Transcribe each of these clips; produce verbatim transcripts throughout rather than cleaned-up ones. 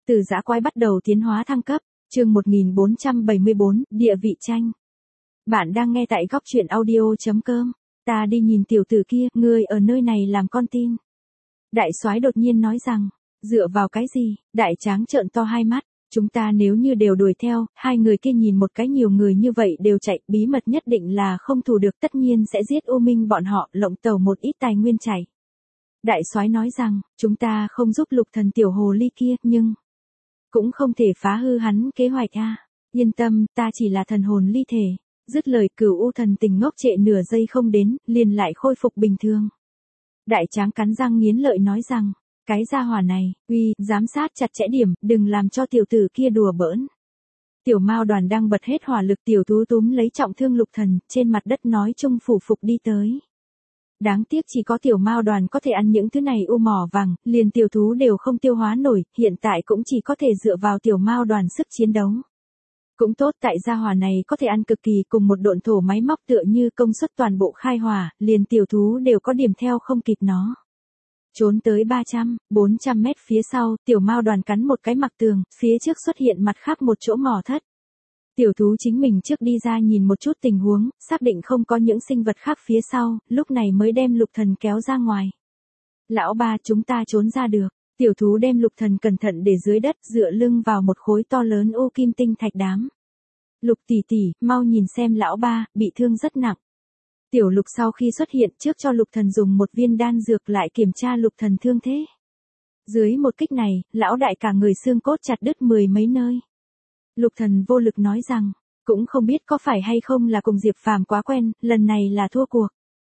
Từ dã quái bắt đầu tiến hóa thăng cấp, chương một nghìn bốn trăm bảy mươi bốn, địa vị tranh. Bạn đang nghe tại góc truyện audio chấm com. Ta đi nhìn tiểu tử kia, ngươi ở nơi này làm con tin. Đại soái đột nhiên nói rằng, dựa vào cái gì? Đại tráng trợn to hai mắt, chúng ta nếu như đều đuổi theo, hai người kia nhìn một cái nhiều người như vậy đều chạy, bí mật nhất định là không thủ được, tất nhiên sẽ giết U Minh bọn họ, lộng tẩu một ít tài nguyên chảy. Đại soái nói rằng, chúng ta không giúp Lục Thần tiểu hồ ly kia, nhưng cũng không thể phá hư hắn kế hoạch a. Yên tâm, ta chỉ là thần hồn ly thể. Dứt lời, Cửu U thần tình ngốc trệ nửa giây không đến, liền lại khôi phục bình thường. Đại tráng cắn răng nghiến lợi nói rằng, cái gia hỏa này, uy, giám sát chặt chẽ điểm, đừng làm cho tiểu tử kia đùa bỡn. Tiểu Mao Đoàn đang bật hết hỏa lực, tiểu tú túm lấy trọng thương Lục Thần, trên mặt đất nói chung phủ phục đi tới. Đáng tiếc chỉ có tiểu Mao Đoàn có thể ăn những thứ này u mỏ vàng, liền tiểu thú đều không tiêu hóa nổi, hiện tại cũng chỉ có thể dựa vào tiểu Mao Đoàn sức chiến đấu. Cũng tốt tại gia hỏa này có thể ăn cực kỳ, cùng một độn thổ máy móc tựa như công suất toàn bộ khai hỏa, liền tiểu thú đều có điểm theo không kịp nó. Trốn tới ba trăm, bốn trăm mét phía sau, tiểu Mao Đoàn cắn một cái mặt tường, phía trước xuất hiện mặt khác một chỗ mỏ thất. Tiểu thú chính mình trước đi ra nhìn một chút tình huống, xác định không có những sinh vật khác phía sau, lúc này mới đem Lục Thần kéo ra ngoài. Lão ba, chúng ta trốn ra được. Tiểu thú đem Lục Thần cẩn thận để dưới đất, dựa lưng vào một khối to lớn u kim tinh thạch đám. Lục tỷ tỷ, mau nhìn xem lão ba, bị thương rất nặng. Tiểu Lục sau khi xuất hiện trước cho Lục Thần dùng một viên đan dược, lại kiểm tra Lục Thần thương thế. Dưới một kích này, lão đại cả người xương cốt chặt đứt mười mấy nơi. Lục Thần vô lực nói rằng, cũng không biết có phải hay không là cùng Diệp Phàm quá quen, lần này là thua cuộc.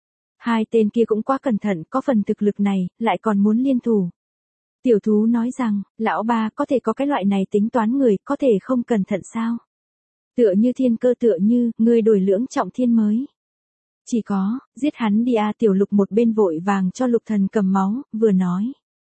Hai tên kia cũng quá cẩn thận, có phần thực lực này, lại còn muốn liên thủ. Tiểu thú nói rằng, lão ba, có thể có cái loại này tính toán người, có thể không cẩn thận sao? Tựa như thiên cơ, tựa như, ngươi đổi lưỡng trọng thiên mới. Chỉ có, giết hắn đi a. Tiểu Lục một bên vội vàng cho Lục Thần cầm máu, vừa nói.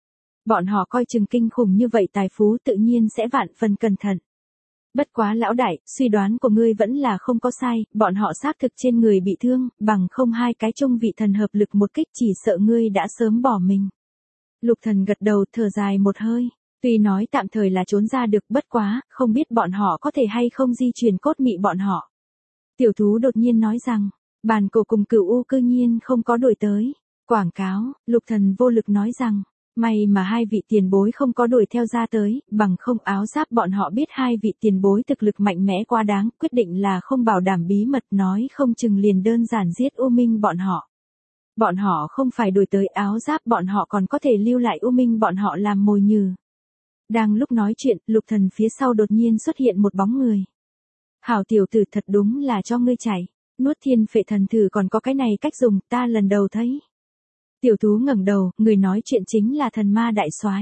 Bọn họ coi chừng kinh khủng như vậy tài phú tự nhiên sẽ vạn phần cẩn thận. Bất quá lão đại, suy đoán của ngươi vẫn là không có sai, bọn họ xác thực trên người bị thương, bằng không hai cái trung vị thần hợp lực một kích chỉ sợ ngươi đã sớm bỏ mình. Lục Thần gật đầu, thở dài một hơi, tuy nói tạm thời là trốn ra được, bất quá, không biết bọn họ có thể hay không di chuyển cốt mị bọn họ. Tiểu thú đột nhiên nói rằng, bàn cổ cùng Cửu U cư nhiên không có đuổi tới. Quảng cáo, Lục Thần vô lực nói rằng, may mà hai vị tiền bối không có đuổi theo ra tới, bằng không áo giáp bọn họ biết hai vị tiền bối thực lực mạnh mẽ quá đáng, quyết định là không bảo đảm bí mật, nói không chừng liền đơn giản giết U Minh bọn họ. Bọn họ không phải đuổi tới, áo giáp bọn họ còn có thể lưu lại U Minh bọn họ làm mồi nhử. Đang lúc nói chuyện, Lục Thần phía sau đột nhiên xuất hiện một bóng người. Hảo tiểu tử, thật đúng là cho ngươi chạy, nuốt thiên phệ thần thử còn có cái này cách dùng, ta lần đầu thấy. Tiểu thú ngẩng đầu, người nói chuyện chính là thần ma đại soái.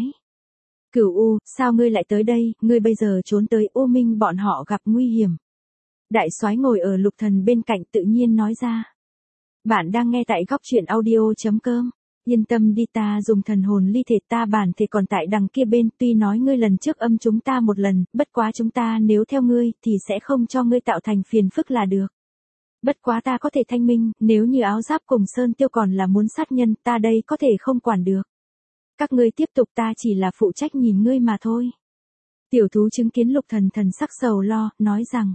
Cửu U, sao ngươi lại tới đây, ngươi bây giờ trốn tới, U Minh bọn họ gặp nguy hiểm. Đại soái ngồi ở Lục Thần bên cạnh tự nhiên nói ra. Bạn đang nghe tại góc truyện audio chấm com. Yên tâm đi, ta dùng thần hồn ly thể, ta bản thể còn tại đằng kia bên, tuy nói ngươi lần trước âm chúng ta một lần, bất quá chúng ta nếu theo ngươi thì sẽ không cho ngươi tạo thành phiền phức là được. Bất quá ta có thể thanh minh, nếu như áo giáp cùng Sơn Tiêu còn là muốn sát nhân, ta đây có thể không quản được. Các ngươi tiếp tục, ta chỉ là phụ trách nhìn ngươi mà thôi. Tiểu thú chứng kiến Lục Thần thần sắc sầu lo, nói rằng.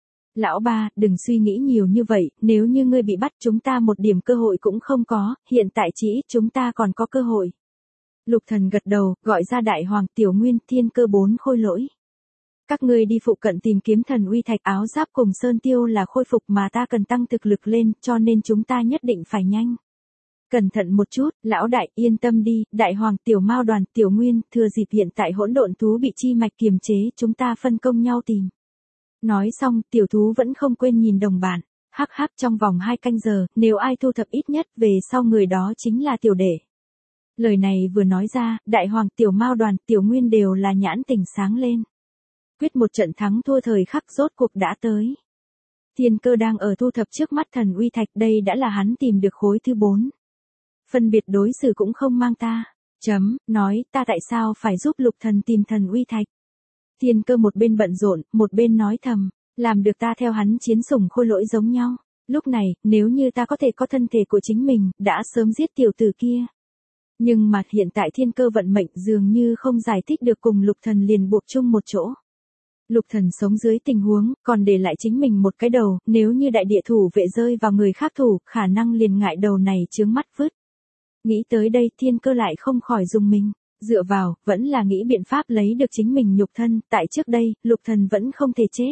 Lão ba, đừng suy nghĩ nhiều như vậy, nếu như ngươi bị bắt chúng ta một điểm cơ hội cũng không có, hiện tại chỉ ít chúng ta còn có cơ hội. Lục Thần gật đầu, gọi ra Đại Hoàng, Tiểu Nguyên, Thiên Cơ bốn khôi lỗi. Các ngươi đi phụ cận tìm kiếm thần uy thạch, áo giáp cùng Sơn Tiêu là khôi phục mà ta cần tăng thực lực lên, cho nên chúng ta nhất định phải nhanh. Cẩn thận một chút, lão đại, yên tâm đi, Đại Hoàng, Tiểu Mao Đoàn, Tiểu Nguyên, thừa dịp hiện tại hỗn độn thú bị chi mạch kiềm chế, chúng ta phân công nhau tìm. Nói xong, tiểu thú vẫn không quên nhìn đồng bạn, hắc hắc, trong vòng hai canh giờ, nếu ai thu thập ít nhất, về sau người đó chính là tiểu đệ. Lời này vừa nói ra, Đại Hoàng, Tiểu Mao Đoàn, Tiểu Nguyên đều là nhãn tỉnh sáng lên. Quyết một trận thắng thua thời khắc rốt cuộc đã tới. Thiên Cơ đang ở thu thập trước mắt thần uy thạch, đây đã là hắn tìm được khối thứ bốn. Phân biệt đối xử cũng không mang ta. Chấm, nói, ta tại sao phải giúp Lục Thần tìm thần uy thạch. Thiên Cơ một bên bận rộn, một bên nói thầm, làm được ta theo hắn chiến sủng khôi lỗi giống nhau. Lúc này, nếu như ta có thể có thân thể của chính mình, đã sớm giết tiểu tử kia. Nhưng mà hiện tại thiên cơ vận mệnh dường như không giải thích được cùng lục thần liền buộc chung một chỗ. Lục thần sống dưới tình huống, còn để lại chính mình một cái đầu, nếu như đại địa thủ vệ rơi vào người khác thủ, khả năng liền ngại đầu này chướng mắt vứt. Nghĩ tới đây thiên cơ lại không khỏi dùng mình, dựa vào, vẫn là nghĩ biện pháp lấy được chính mình nhục thân, tại trước đây, lục thần vẫn không thể chết.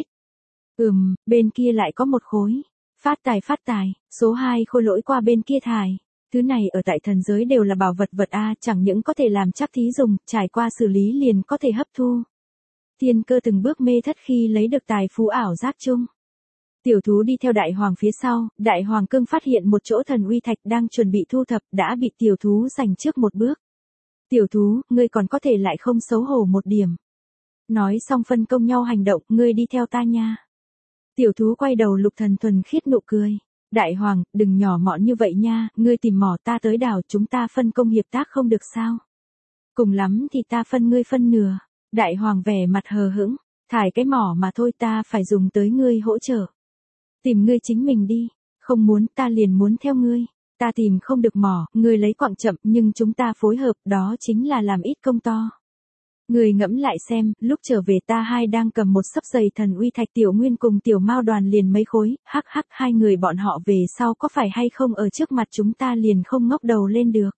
Ừm, bên kia lại có một khối. Phát tài phát tài, số hai khôi lỗi qua bên kia thải. Thứ này ở tại thần giới đều là bảo vật vật A, chẳng những có thể làm chắc thí dùng, trải qua xử lý liền có thể hấp thu. Thiên cơ từng bước mê thất khi lấy được tài phú ảo giác chung. Tiểu thú đi theo đại hoàng phía sau, đại hoàng cương phát hiện một chỗ thần uy thạch đang chuẩn bị thu thập đã bị tiểu thú giành trước một bước. Tiểu thú, ngươi còn có thể lại không xấu hổ một điểm. Nói xong phân công nhau hành động, ngươi đi theo ta nha. Tiểu thú quay đầu lục thần thuần khiết nụ cười. Đại hoàng, đừng nhỏ mọn như vậy nha, ngươi tìm mỏ ta tới đảo chúng ta phân công hiệp tác không được sao. Cùng lắm thì ta phân ngươi phân nửa. Đại hoàng vẻ mặt hờ hững, thải cái mỏ mà thôi ta phải dùng tới ngươi hỗ trợ. Tìm ngươi chính mình đi, không muốn ta liền muốn theo ngươi, ta tìm không được mỏ, ngươi lấy quặng chậm nhưng chúng ta phối hợp đó chính là làm ít công to. Ngươi ngẫm lại xem, lúc trở về ta hai đang cầm một sấp giày thần uy thạch tiểu nguyên cùng tiểu mao đoàn liền mấy khối, hắc hắc hai người bọn họ về sau có phải hay không ở trước mặt chúng ta liền không ngóc đầu lên được.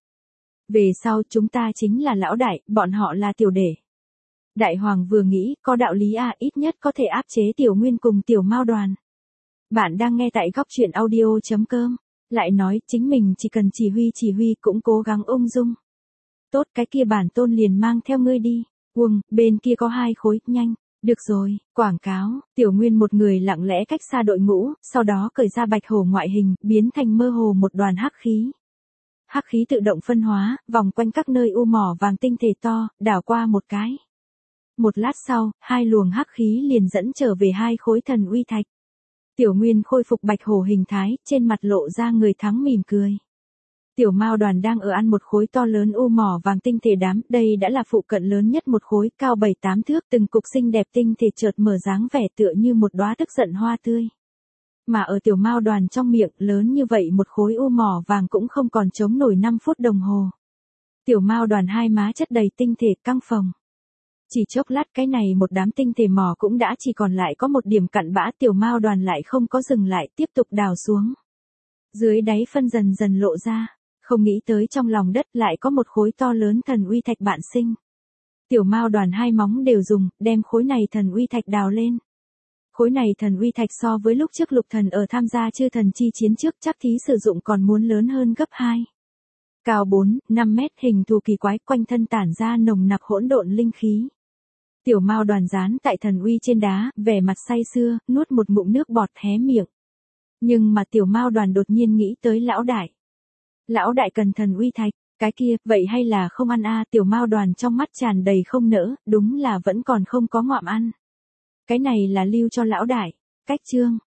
Về sau chúng ta chính là lão đại, bọn họ là tiểu đệ. Đại hoàng vừa nghĩ, có đạo lý à, ít nhất có thể áp chế tiểu nguyên cùng tiểu mao đoàn. Bạn đang nghe tại góc truyện audio chấm com, lại nói chính mình chỉ cần chỉ huy chỉ huy cũng cố gắng ung dung. Tốt cái kia bản tôn liền mang theo ngươi đi, uông, bên kia có hai khối, nhanh, được rồi, quảng cáo, tiểu nguyên một người lặng lẽ cách xa đội ngũ, sau đó cởi ra bạch hổ ngoại hình, biến thành mơ hồ một đoàn hắc khí. Hắc khí tự động phân hóa, vòng quanh các nơi u mỏ vàng tinh thể to, đảo qua một cái. Một lát sau, hai luồng hắc khí liền dẫn trở về hai khối thần uy thạch. Tiểu Nguyên khôi phục bạch hổ hình thái, trên mặt lộ ra người thắng mỉm cười. Tiểu Mao đoàn đang ở ăn một khối to lớn u mỏ vàng tinh thể đám, đây đã là phụ cận lớn nhất một khối, cao bảy tám thước, từng cục xinh đẹp tinh thể chợt mở dáng vẻ tựa như một đóa tức giận hoa tươi. Mà ở tiểu Mao đoàn trong miệng, lớn như vậy một khối u mỏ vàng cũng không còn chống nổi năm phút đồng hồ. Tiểu Mao đoàn hai má chất đầy tinh thể căng phồng. Chỉ chốc lát cái này một đám tinh thể mỏ cũng đã chỉ còn lại có một điểm cặn bã, tiểu Mao đoàn lại không có dừng lại, tiếp tục đào xuống. Dưới đáy phân dần dần lộ ra, không nghĩ tới trong lòng đất lại có một khối to lớn thần uy thạch bạn sinh. Tiểu Mao đoàn hai móng đều dùng, đem khối này thần uy thạch đào lên. Khối này thần uy thạch so với lúc trước lục thần ở tham gia chư thần chi chiến trước chắc thí sử dụng còn muốn lớn hơn gấp hai. Cao bốn, năm mét, hình thù kỳ quái, quanh thân tản ra nồng nặc hỗn độn linh khí. Tiểu Mao đoàn dán tại thần uy trên đá, vẻ mặt say sưa, nuốt một ngụm nước bọt hé miệng. Nhưng mà tiểu Mao đoàn đột nhiên nghĩ tới lão đại. Lão đại cần thần uy thạch, cái kia, vậy hay là không ăn a? Tiểu Mao đoàn trong mắt tràn đầy không nỡ, đúng là vẫn còn không có ngoạm ăn. Cái này là lưu cho lão đại. Cách chương,